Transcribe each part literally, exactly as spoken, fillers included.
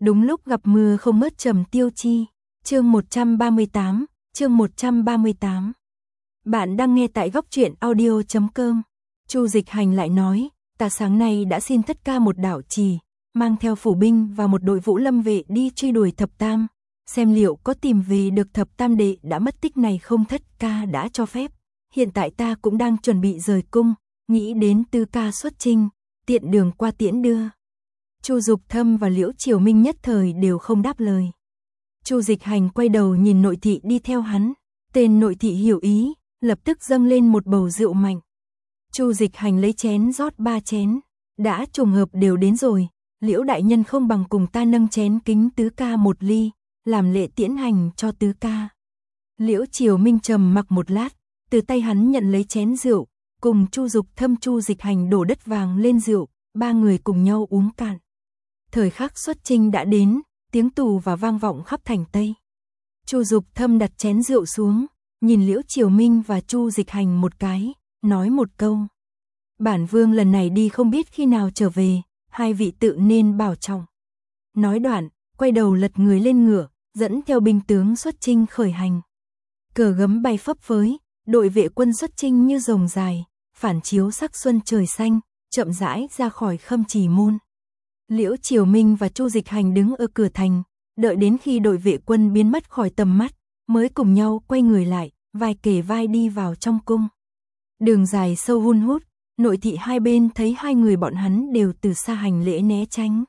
Đúng lúc gặp mưa không mất Trầm Tiêu Chi. Chương một trăm ba mươi tám, chương một trăm ba mươi tám. Bạn đang nghe tại góc truyện audio chấm com. Chu Dịch Hành lại nói, ta sáng nay đã xin thất ca một đạo trì, mang theo phủ binh và một đội vũ lâm vệ đi truy đuổi thập tam, xem liệu có tìm về được thập tam đệ đã mất tích này không. Thất ca đã cho phép, hiện tại ta cũng đang chuẩn bị rời cung, nghĩ đến tứ ca xuất chinh, tiện đường qua tiễn đưa. Chu Dục Thâm và Liễu Triều Minh nhất thời đều không đáp lời. Chu Dịch Hành quay đầu nhìn nội thị đi theo hắn, tên nội thị hiểu ý, lập tức dâng lên một bầu rượu mạnh. Chu Dịch Hành lấy chén rót ba chén, đã trùng hợp đều đến rồi, Liễu đại nhân không bằng cùng ta nâng chén kính tứ ca một ly, làm lễ tiễn hành cho tứ ca. Liễu Triều Minh trầm mặc một lát, từ tay hắn nhận lấy chén rượu, cùng Chu Dục Thâm Chu Dịch Hành đổ đất vàng lên rượu, ba người cùng nhau uống cạn. Thời khắc xuất chinh đã đến, tiếng tù và vang vọng khắp thành Tây. Chu Dục Thâm đặt chén rượu xuống, nhìn Liễu Triều Minh và Chu Dịch Hành một cái, nói một câu. Bản vương lần này đi không biết khi nào trở về, hai vị tự nên bảo trọng. Nói đoạn, quay đầu lật người lên ngựa, dẫn theo binh tướng xuất chinh khởi hành. Cờ gấm bay phấp phới, đội vệ quân xuất chinh như rồng dài, phản chiếu sắc xuân trời xanh, chậm rãi ra khỏi Khâm Trì môn. Liễu Triều Minh và Chu Dịch Hành đứng ở cửa thành, đợi đến khi đội vệ quân biến mất khỏi tầm mắt, mới cùng nhau quay người lại, vai kề vai đi vào trong cung. Đường dài sâu hun hút, nội thị hai bên thấy hai người bọn hắn đều từ xa hành lễ né tránh.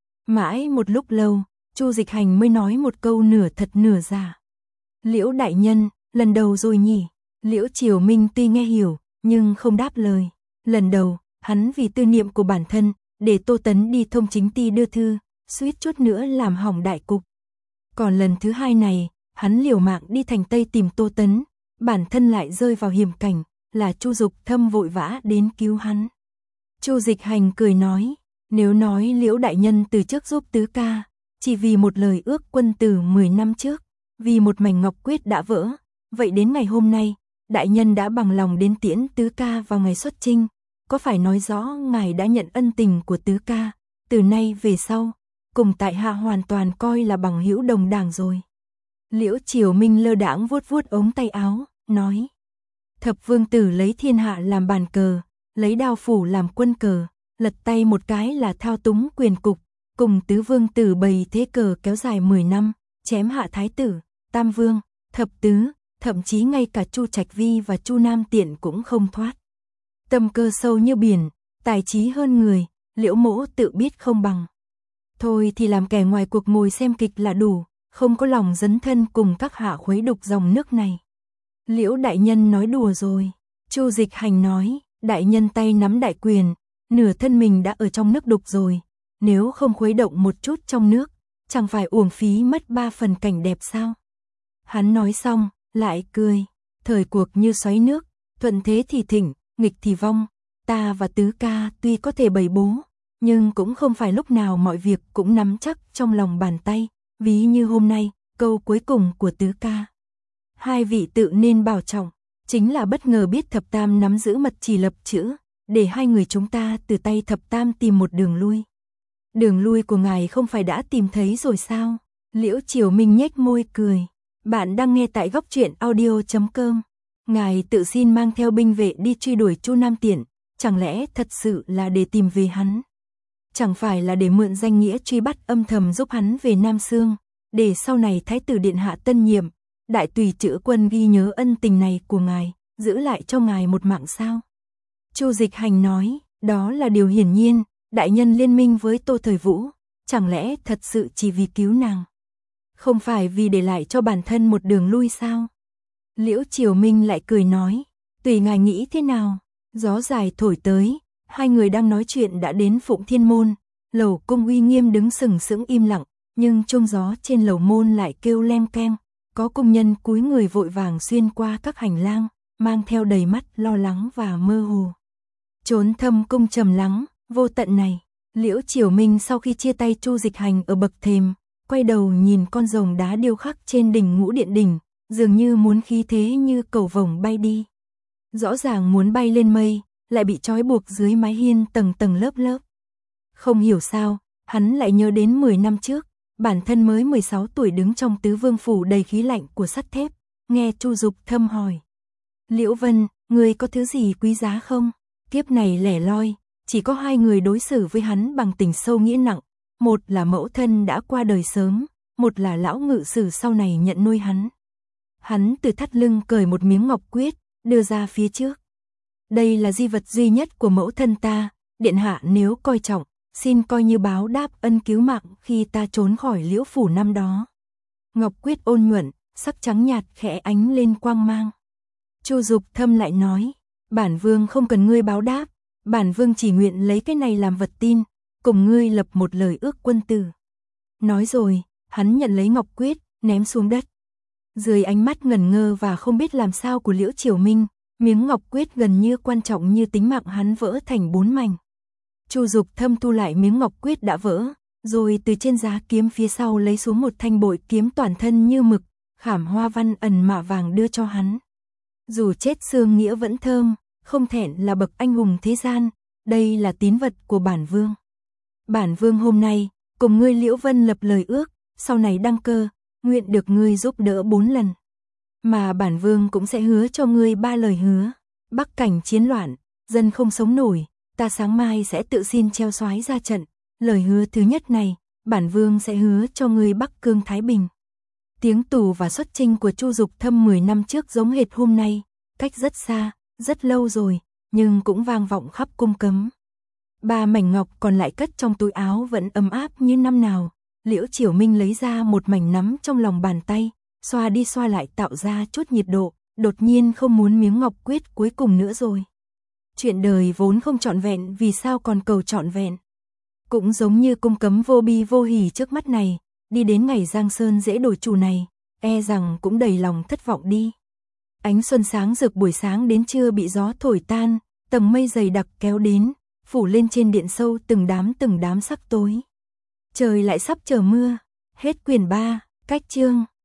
Mãi một lúc lâu, Chu Dịch Hành mới nói một câu nửa thật nửa giả. Liễu đại nhân, lần đầu rồi nhỉ? Liễu Triều Minh tuy nghe hiểu, nhưng không đáp lời. Lần đầu, hắn vì tư niệm của bản thân, để Tô Tấn đi thông chính ty đưa thư, suýt chút nữa làm hỏng đại cục. Còn lần thứ hai này, hắn liều mạng đi thành Tây tìm Tô Tấn, bản thân lại rơi vào hiểm cảnh, là Chu Dục Thâm vội vã đến cứu hắn. Chu Dịch Hành cười nói, nếu nói Liễu đại nhân từ trước giúp tứ ca, chỉ vì một lời ước quân tử mười năm trước, vì một mảnh ngọc quyết đã vỡ, vậy đến ngày hôm nay, đại nhân đã bằng lòng đến tiễn tứ ca vào ngày xuất chinh, có phải nói rõ ngài đã nhận ân tình của tứ ca, từ nay về sau, cùng tại hạ hoàn toàn coi là bằng hữu đồng đảng rồi. Liễu Triều Minh lơ đãng vuốt vuốt ống tay áo, nói, thập vương tử lấy thiên hạ làm bàn cờ, lấy đao phủ làm quân cờ, lật tay một cái là thao túng quyền cục, cùng tứ vương tử bày thế cờ kéo dài mười năm, chém hạ thái tử, tam vương, thập tứ, thậm chí ngay cả Chu Trạch Vi và Chu Nam Tiện cũng không thoát. Tâm cơ sâu như biển, tài trí hơn người, Liễu mỗ tự biết không bằng. Thôi thì làm kẻ ngoài cuộc ngồi xem kịch là đủ, không có lòng dấn thân cùng các hạ khuấy đục dòng nước này. Liễu đại nhân nói đùa rồi. Chu Dịch Hành nói, đại nhân tay nắm đại quyền, nửa thân mình đã ở trong nước đục rồi, nếu không khuấy động một chút trong nước, chẳng phải uổng phí mất ba phần cảnh đẹp sao? Hắn nói xong, lại cười, thời cuộc như xoáy nước, thuận thế thì thịnh, nghịch thì vong, ta và tứ ca tuy có thể bày bố, nhưng cũng không phải lúc nào mọi việc cũng nắm chắc trong lòng bàn tay, ví như hôm nay, câu cuối cùng của tứ ca. Hai vị tự nên bảo trọng, chính là bất ngờ biết thập tam nắm giữ mật chỉ lập chữ, để hai người chúng ta từ tay thập tam tìm một đường lui. Đường lui của ngài không phải đã tìm thấy rồi sao? Liễu Triều Minh nhếch môi cười. Bạn đang nghe tại góc truyện audio chấm com. Ngài tự xin mang theo binh vệ đi truy đuổi Chu Nam Tiện, chẳng lẽ thật sự là để tìm về hắn? Chẳng phải là để mượn danh nghĩa truy bắt âm thầm giúp hắn về Nam Xương, để sau này Thái tử điện hạ tân nhiệm, đại tùy chữ quân ghi nhớ ân tình này của ngài, giữ lại cho ngài một mạng sao? Chu Dịch Hành nói, đó là điều hiển nhiên, đại nhân liên minh với Tô Thời Vũ, chẳng lẽ thật sự chỉ vì cứu nàng? Không phải vì để lại cho bản thân một đường lui sao? Liễu Triều Minh lại cười nói, tùy ngài nghĩ thế nào? Gió dài thổi tới, hai người đang nói chuyện đã đến Phụng Thiên Môn, lầu cung uy nghiêm đứng sừng sững im lặng, nhưng chuông gió trên lầu môn lại kêu leng keng, có công nhân cúi người vội vàng xuyên qua các hành lang, mang theo đầy mắt lo lắng và mơ hồ. Trốn thâm cung trầm lắng, vô tận này, Liễu Triều Minh sau khi chia tay Chu Dịch Hành ở bậc thềm, quay đầu nhìn con rồng đá điêu khắc trên đỉnh Ngũ Điện đỉnh, dường như muốn khí thế như cầu vồng bay đi. Rõ ràng muốn bay lên mây, lại bị trói buộc dưới mái hiên tầng tầng lớp lớp. Không hiểu sao, hắn lại nhớ đến mười năm trước, bản thân mới mười sáu tuổi đứng trong tứ vương phủ đầy khí lạnh của sắt thép, nghe Chu Dục Thâm hỏi. Liễu Vân, ngươi có thứ gì quý giá không? Kiếp này lẻ loi, chỉ có hai người đối xử với hắn bằng tình sâu nghĩa nặng, một là mẫu thân đã qua đời sớm, một là lão ngự sử sau này nhận nuôi hắn. Hắn từ thắt lưng cởi một miếng ngọc quyết, đưa ra phía trước. Đây là di vật duy nhất của mẫu thân ta, điện hạ nếu coi trọng, xin coi như báo đáp ân cứu mạng khi ta trốn khỏi Liễu phủ năm đó. Ngọc quyết ôn nhuận, sắc trắng nhạt khẽ ánh lên quang mang. Chu Dục Thâm lại nói, bản vương không cần ngươi báo đáp, bản vương chỉ nguyện lấy cái này làm vật tin, cùng ngươi lập một lời ước quân tử. Nói rồi, hắn nhận lấy ngọc quyết, ném xuống đất. Dưới ánh mắt ngẩn ngơ và không biết làm sao của Liễu Triều Minh, miếng ngọc quyết gần như quan trọng như tính mạng hắn vỡ thành bốn mảnh. Chu Dục Thâm thu lại miếng ngọc quyết đã vỡ, rồi từ trên giá kiếm phía sau lấy xuống một thanh bội kiếm toàn thân như mực, khảm hoa văn ẩn mạ vàng đưa cho hắn. Dù chết xương nghĩa vẫn thơm, không thẹn là bậc anh hùng thế gian, đây là tín vật của bản vương. Bản vương hôm nay, cùng ngươi Liễu Vân lập lời ước, sau này đăng cơ, nguyện được ngươi giúp đỡ bốn lần. Mà bản vương cũng sẽ hứa cho ngươi ba lời hứa. Bắc cảnh chiến loạn, dân không sống nổi, ta sáng mai sẽ tự xin treo soái ra trận. Lời hứa thứ nhất này, bản vương sẽ hứa cho ngươi Bắc Cương Thái Bình. Tiếng tù và xuất chinh của Chu Dục Thâm mười năm trước giống hệt hôm nay, cách rất xa, rất lâu rồi, nhưng cũng vang vọng khắp cung cấm. Ba mảnh ngọc còn lại cất trong túi áo vẫn ấm áp như năm nào. Liễu Triều Minh lấy ra một mảnh nắm trong lòng bàn tay, xoa đi xoa lại tạo ra chút nhiệt độ, đột nhiên không muốn miếng ngọc quyết cuối cùng nữa rồi. Chuyện đời vốn không trọn vẹn, vì sao còn cầu trọn vẹn? Cũng giống như cung cấm vô bi vô hỉ trước mắt này, đi đến ngày Giang Sơn dễ đổi chủ này, e rằng cũng đầy lòng thất vọng đi. Ánh xuân sáng rực buổi sáng đến trưa bị gió thổi tan, tầng mây dày đặc kéo đến, phủ lên trên điện sâu từng đám từng đám sắc tối. Trời lại sắp trở mưa. Hết quyển ba, cách chương.